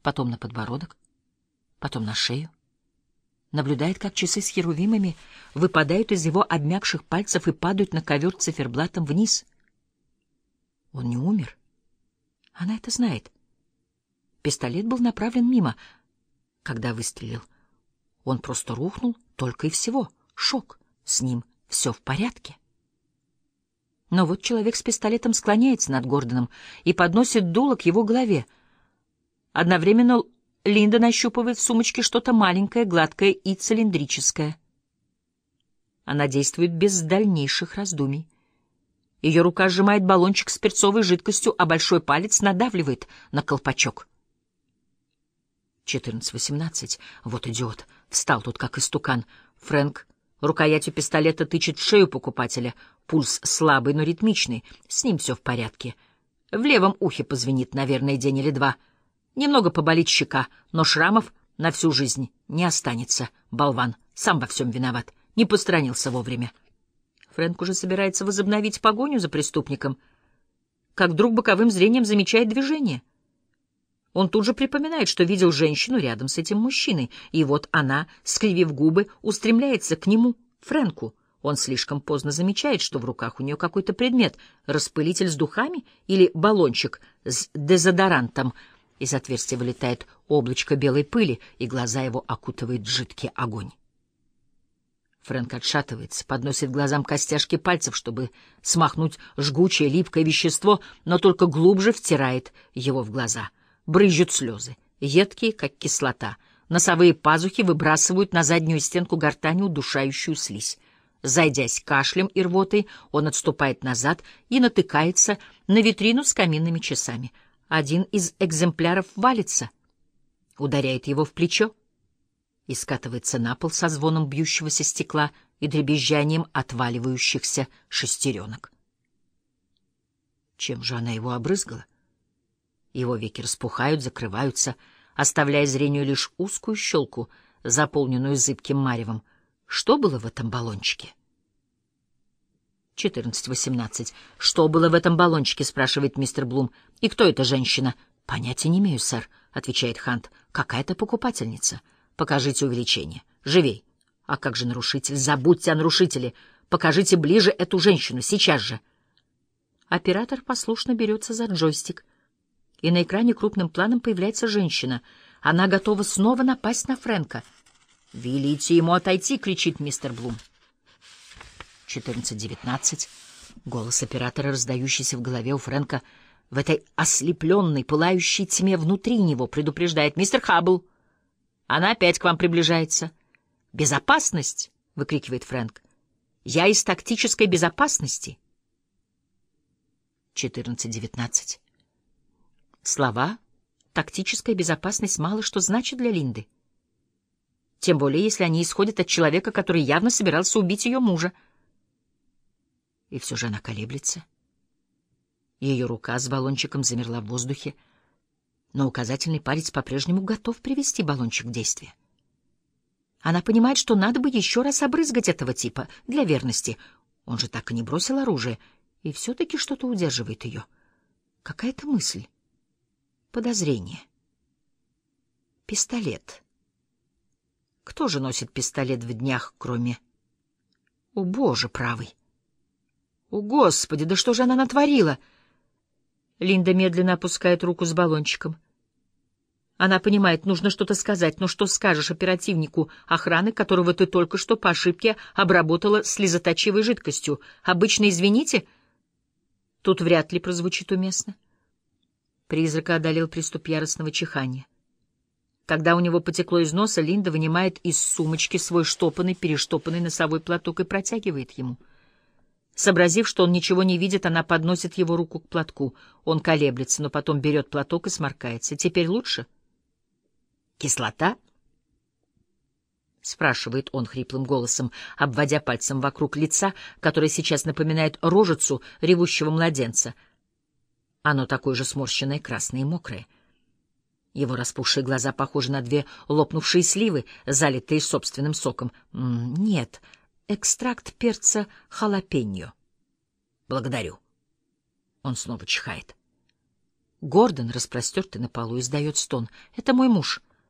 потом на подбородок, потом на шею. Наблюдает, как часы с херувимами выпадают из его обмякших пальцев и падают на ковер циферблатом вниз. Он не умер. Она это знает. Пистолет был направлен мимо, когда выстрелил. Он просто рухнул, только и всего. Шок. С ним все в порядке. Но вот человек с пистолетом склоняется над Гордоном и подносит дуло к его голове. Одновременно Линда нащупывает в сумочке что-то маленькое, гладкое и цилиндрическое. Она действует без дальнейших раздумий. Ее рука сжимает баллончик с перцовой жидкостью, а большой палец надавливает на колпачок. 14:18. Вот идиот. Встал тут, как истукан. Фрэнк рукоятью пистолета тычет в шею покупателя. Пульс слабый, но ритмичный. С ним все в порядке. В левом ухе позвенит, наверное, день или два. Немного поболит щека, но шрамов на всю жизнь не останется. Болван. Сам во всем виноват. Не посторонился вовремя. Фрэнк уже собирается возобновить погоню за преступником, как вдруг боковым зрением замечает движение. Он тут же припоминает, что видел женщину рядом с этим мужчиной, и вот она, скривив губы, устремляется к нему, Фрэнку. Он слишком поздно замечает, что в руках у нее какой-то предмет, распылитель с духами или баллончик с дезодорантом. Из отверстия вылетает облачко белой пыли, и глаза его окутывает жидкий огонь. Фрэнк отшатывается, подносит глазам костяшки пальцев, чтобы смахнуть жгучее липкое вещество, но только глубже втирает его в глаза. Брызжут слезы, едкие, как кислота. Носовые пазухи выбрасывают на заднюю стенку гортани удушающую слизь. Зайдясь кашлем и рвотой, он отступает назад и натыкается на витрину с каминными часами. Один из экземпляров валится, ударяет его в плечо и скатывается на пол со звоном бьющегося стекла и дребезжанием отваливающихся шестеренок. Чем же она его обрызгала? Его веки распухают, закрываются, оставляя зрению лишь узкую щелку, заполненную зыбким маревом. Что было в этом баллончике? 14:18. «Что было в этом баллончике?» — спрашивает мистер Блум. «И кто эта женщина?» «Понятия не имею, сэр», — отвечает Хант. «Какая-то покупательница. Покажите увеличение. Живей». «А как же нарушитель? Забудьте о нарушителе. Покажите ближе эту женщину. Сейчас же». Оператор послушно берется за джойстик, и на экране крупным планом появляется женщина. Она готова снова напасть на Фрэнка. «Велите ему отойти!» — кричит мистер Блум. 14:19. Голос оператора, раздающийся в голове у Фрэнка в этой ослепленной, пылающей тьме внутри него, предупреждает: «Мистер Хаббл, она опять к вам приближается». «Безопасность!» — выкрикивает Фрэнк. «Я из тактической безопасности». 14:19. Слова «тактическая безопасность» мало что значат для Линды. Тем более, если они исходят от человека, который явно собирался убить ее мужа. И все же она колеблется. Ее рука с баллончиком замерла в воздухе, но указательный палец по-прежнему готов привести баллончик в действие. Она понимает, что надо бы еще раз обрызгать этого типа для верности. Он же так и не бросил оружие, и все-таки что-то удерживает ее. Какая-то мысль, подозрение. Пистолет. Кто же носит пистолет в днях, кроме... О, Боже правый! О, Господи, да что же она натворила? Линда медленно опускает руку с баллончиком. Она понимает, нужно что-то сказать, но что скажешь оперативнику охраны, которого ты только что по ошибке обработала слезоточивой жидкостью? Обычно «извините»? Тут вряд ли прозвучит уместно. Призрака одолел приступ яростного чихания. Когда у него потекло из носа, Линда вынимает из сумочки свой перештопанный носовой платок и протягивает ему. Сообразив, что он ничего не видит, она подносит его руку к платку. Он колеблется, но потом берет платок и сморкается. «Теперь лучше?» «Кислота?» — спрашивает он хриплым голосом, обводя пальцем вокруг лица, которое сейчас напоминает рожицу ревущего младенца. Оно такое же сморщенное, красное и мокрое. Его распухшие глаза похожи на две лопнувшие сливы, залитые собственным соком. Нет, экстракт перца халапеньо. Благодарю. Он снова чихает. Гордон, распростертый на полу, издает стон. «Это мой муж».